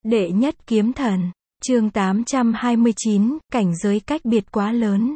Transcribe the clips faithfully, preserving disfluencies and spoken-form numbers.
Đệ nhất kiếm thần, chương tám trăm hai mươi chín, cảnh giới cách biệt quá lớn.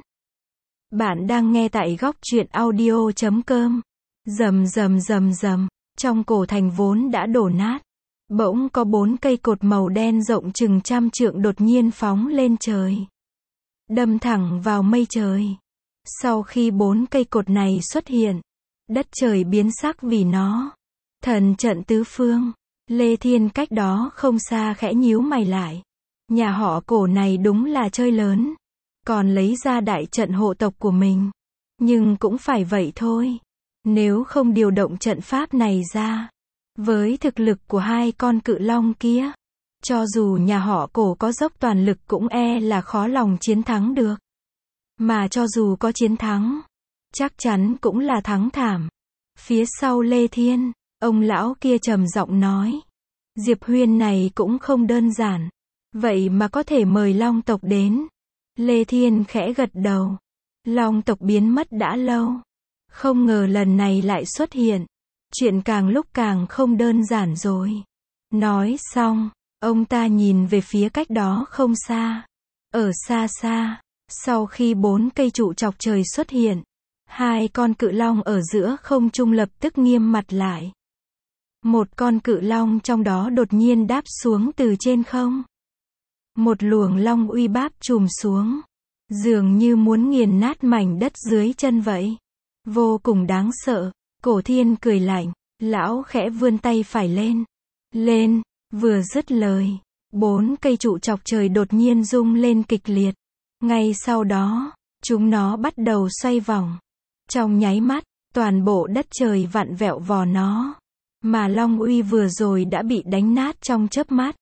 Bạn đang nghe tại góc truyện audio chấm com. Rầm rầm rầm rầm, trong cổ thành vốn đã đổ nát, bỗng có bốn cây cột màu đen rộng chừng trăm trượng đột nhiên phóng lên trời, đâm thẳng vào mây trời. Sau khi bốn cây cột này xuất hiện, đất trời biến sắc vì nó. Thần trận tứ phương. Lê Thiên cách đó không xa khẽ nhíu mày lại. Nhà họ Cổ này đúng là chơi lớn, còn lấy ra đại trận hộ tộc của mình. Nhưng cũng phải vậy thôi. Nếu không điều động trận pháp này ra, với thực lực của hai con cự long kia, cho dù nhà họ Cổ có dốc toàn lực cũng e là khó lòng chiến thắng được. Mà cho dù có chiến thắng, chắc chắn cũng là thắng thảm. Phía sau Lê Thiên, ông lão kia trầm giọng nói, Diệp Huyên này cũng không đơn giản, vậy mà có thể mời Long tộc đến. Lê Thiên khẽ gật đầu. Long tộc biến mất đã lâu, không ngờ lần này lại xuất hiện. Chuyện càng lúc càng không đơn giản rồi. Nói xong, ông ta nhìn về phía cách đó không xa. Ở xa xa, sau khi bốn cây trụ chọc trời xuất hiện, hai con cự long ở giữa không trung lập tức nghiêm mặt lại. Một con cự long trong đó đột nhiên đáp xuống từ trên không. Một luồng long uy báp trùm xuống, dường như muốn nghiền nát mảnh đất dưới chân vậy. Vô cùng đáng sợ. Cổ Thiên cười lạnh, lão khẽ vươn tay phải lên. Lên, vừa dứt lời, bốn cây trụ chọc trời đột nhiên rung lên kịch liệt. Ngay sau đó, chúng nó bắt đầu xoay vòng. Trong nháy mắt, toàn bộ đất trời vặn vẹo vò nó. Mà long uy vừa rồi đã bị đánh nát trong chớp mắt,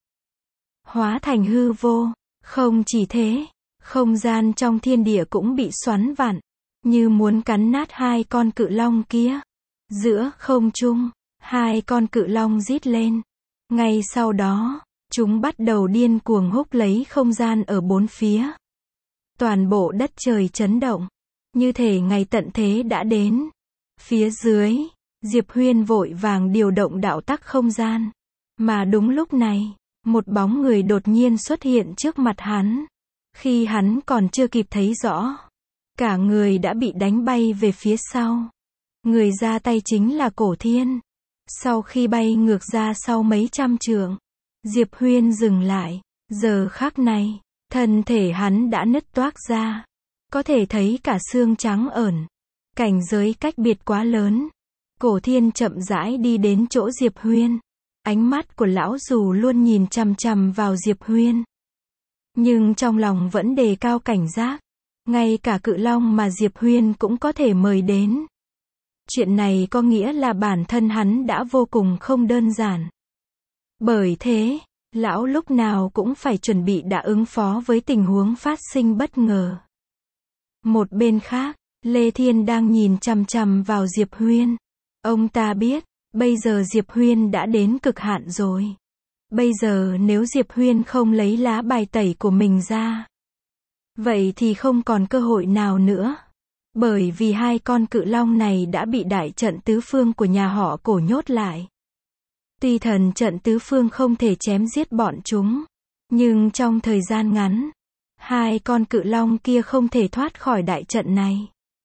hóa thành hư vô. Không chỉ thế, không gian trong thiên địa cũng bị xoắn vặn, như muốn cắn nát hai con cự long kia. Giữa không trung, hai con cự long rít lên. Ngay sau đó, chúng bắt đầu điên cuồng húc lấy không gian ở bốn phía. Toàn bộ đất trời chấn động, như thể ngày tận thế đã đến. Phía dưới, Diệp Huyên vội vàng điều động đạo tắc không gian. Mà đúng lúc này, một bóng người đột nhiên xuất hiện trước mặt hắn. Khi hắn còn chưa kịp thấy rõ, cả người đã bị đánh bay về phía sau. Người ra tay chính là Cổ Thiên. Sau khi bay ngược ra sau mấy trăm trượng, Diệp Huyên dừng lại. Giờ khắc này, thân thể hắn đã nứt toác ra, có thể thấy cả xương trắng ởn. Cảnh giới cách biệt quá lớn. Cổ Thiên chậm rãi đi đến chỗ Diệp Huyên. Ánh mắt của lão dù luôn nhìn chằm chằm vào Diệp Huyên, nhưng trong lòng vẫn đề cao cảnh giác. Ngay cả cự long mà Diệp Huyên cũng có thể mời đến. Chuyện này có nghĩa là bản thân hắn đã vô cùng không đơn giản. Bởi thế, lão lúc nào cũng phải chuẩn bị đã ứng phó với tình huống phát sinh bất ngờ. Một bên khác, Lê Thiên đang nhìn chằm chằm vào Diệp Huyên. Ông ta biết, bây giờ Diệp Huyên đã đến cực hạn rồi. Bây giờ nếu Diệp Huyên không lấy lá bài tẩy của mình ra, vậy thì không còn cơ hội nào nữa. Bởi vì hai con cự long này đã bị đại trận tứ phương của nhà họ Cổ nhốt lại. Tuy thần trận tứ phương không thể chém giết bọn chúng, nhưng trong thời gian ngắn, hai con cự long kia không thể thoát khỏi đại trận này.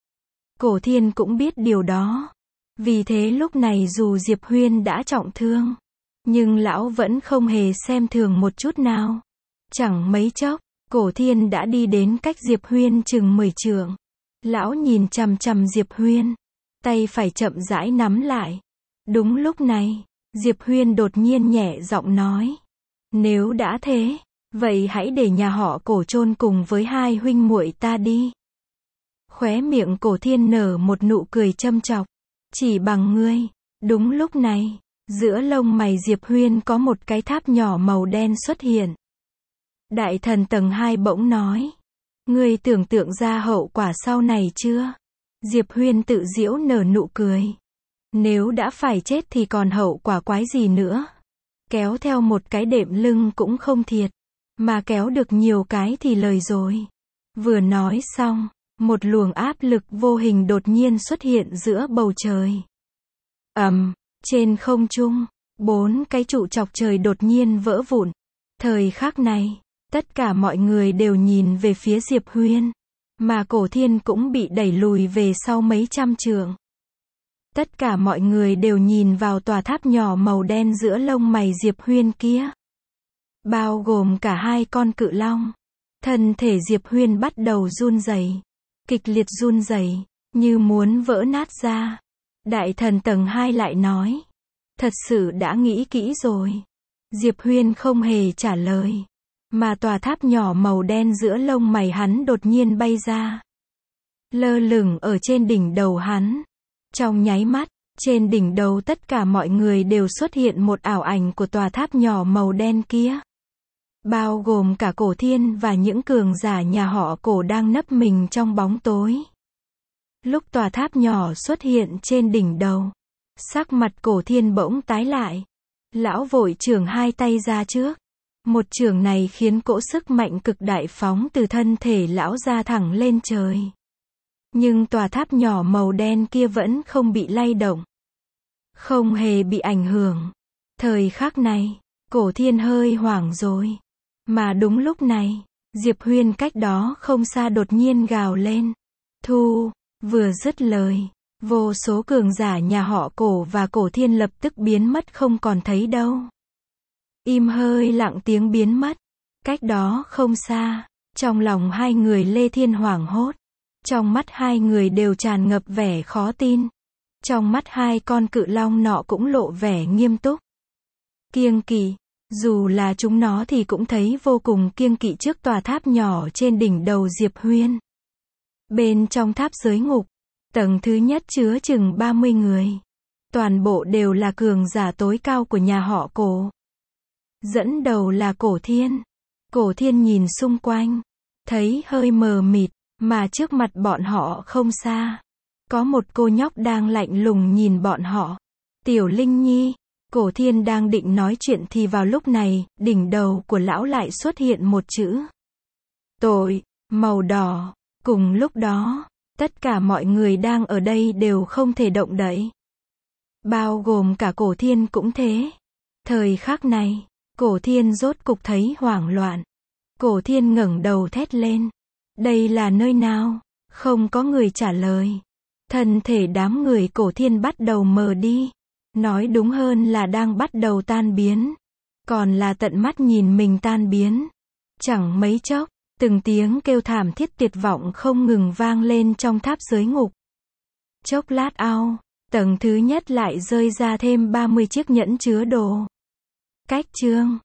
Cổ Thiên cũng biết điều đó. Vì thế lúc này dù Diệp Huyên đã trọng thương, nhưng lão vẫn không hề xem thường một chút nào. Chẳng mấy chốc, Cổ Thiên đã đi đến cách Diệp Huyên chừng mười trượng. Lão nhìn chằm chằm Diệp Huyên, tay phải chậm rãi nắm lại. Đúng lúc này, Diệp Huyên đột nhiên nhẹ giọng nói, nếu đã thế, vậy hãy để nhà họ Cổ chôn cùng với hai huynh muội ta đi. Khóe miệng Cổ Thiên nở một nụ cười châm chọc, chỉ bằng ngươi. Đúng lúc này, giữa lông mày Diệp Huyên có một cái tháp nhỏ màu đen xuất hiện. Đại thần tầng hai bỗng nói, ngươi tưởng tượng ra hậu quả sau này chưa? Diệp Huyên tự giễu nở nụ cười. Nếu đã phải chết thì còn hậu quả quái gì nữa? Kéo theo một cái đệm lưng cũng không thiệt, mà kéo được nhiều cái thì lời rồi. Vừa nói xong, một luồng áp lực vô hình đột nhiên xuất hiện giữa bầu trời. Ầm, trên không trung, bốn cái trụ chọc trời đột nhiên vỡ vụn. Thời khắc này, tất cả mọi người đều nhìn về phía Diệp Huyên, mà Cổ Thiên cũng bị đẩy lùi về sau mấy trăm trượng. Tất cả mọi người đều nhìn vào tòa tháp nhỏ màu đen giữa lông mày Diệp Huyên kia, bao gồm cả hai con cự long. Thân thể Diệp Huyên bắt đầu run rẩy, kịch liệt run rẩy, như muốn vỡ nát ra. Đại thần tầng hai lại nói, thật sự đã nghĩ kỹ rồi. Diệp Huyên không hề trả lời, mà tòa tháp nhỏ màu đen giữa lông mày hắn đột nhiên bay ra, lơ lửng ở trên đỉnh đầu hắn. Trong nháy mắt, trên đỉnh đầu tất cả mọi người đều xuất hiện một ảo ảnh của tòa tháp nhỏ màu đen kia, bao gồm cả Cổ Thiên và những cường giả nhà họ Cổ đang nấp mình trong bóng tối. Lúc tòa tháp nhỏ xuất hiện trên đỉnh đầu, sắc mặt Cổ Thiên bỗng tái lại. Lão vội chưởng hai tay ra trước. Một chưởng này khiến cỗ sức mạnh cực đại phóng từ thân thể lão ra thẳng lên trời. Nhưng tòa tháp nhỏ màu đen kia vẫn không bị lay động, không hề bị ảnh hưởng. Thời khắc này, Cổ Thiên hơi hoảng rồi. Mà đúng lúc này, Diệp Huyên cách đó không xa đột nhiên gào lên. Thu! Vừa dứt lời, vô số cường giả nhà họ Cổ và Cổ Thiên lập tức biến mất không còn thấy đâu. Im hơi lặng tiếng biến mất. Cách đó không xa, trong lòng hai người Lê Thiên hoảng hốt. Trong mắt hai người đều tràn ngập vẻ khó tin. Trong mắt hai con cự long nọ cũng lộ vẻ nghiêm túc, kiêng kỵ. Dù là chúng nó thì cũng thấy vô cùng kiêng kỵ trước tòa tháp nhỏ trên đỉnh đầu Diệp Huyên. Bên trong tháp giới ngục, tầng thứ nhất chứa chừng ba mươi người. Toàn bộ đều là cường giả tối cao của nhà họ Cổ. Dẫn đầu là Cổ Thiên. Cổ Thiên nhìn xung quanh, thấy hơi mờ mịt, mà trước mặt bọn họ không xa, có một cô nhóc đang lạnh lùng nhìn bọn họ. Tiểu Linh Nhi. Cổ Thiên đang định nói chuyện thì vào lúc này, đỉnh đầu của lão lại xuất hiện một chữ tội, màu đỏ. Cùng lúc đó, tất cả mọi người đang ở đây đều không thể động đậy. Bao gồm cả Cổ Thiên cũng thế. Thời khắc này, Cổ Thiên rốt cục thấy hoảng loạn. Cổ Thiên ngẩng đầu thét lên. Đây là nơi nào? Không có người trả lời. Thân thể đám người Cổ Thiên bắt đầu mờ đi. Nói đúng hơn là đang bắt đầu tan biến. Còn là tận mắt nhìn mình tan biến. Chẳng mấy chốc, từng tiếng kêu thảm thiết tuyệt vọng không ngừng vang lên trong tháp giới ngục. Chốc lát ao, tầng thứ nhất lại rơi ra thêm ba mươi chiếc nhẫn chứa đồ. Cách chương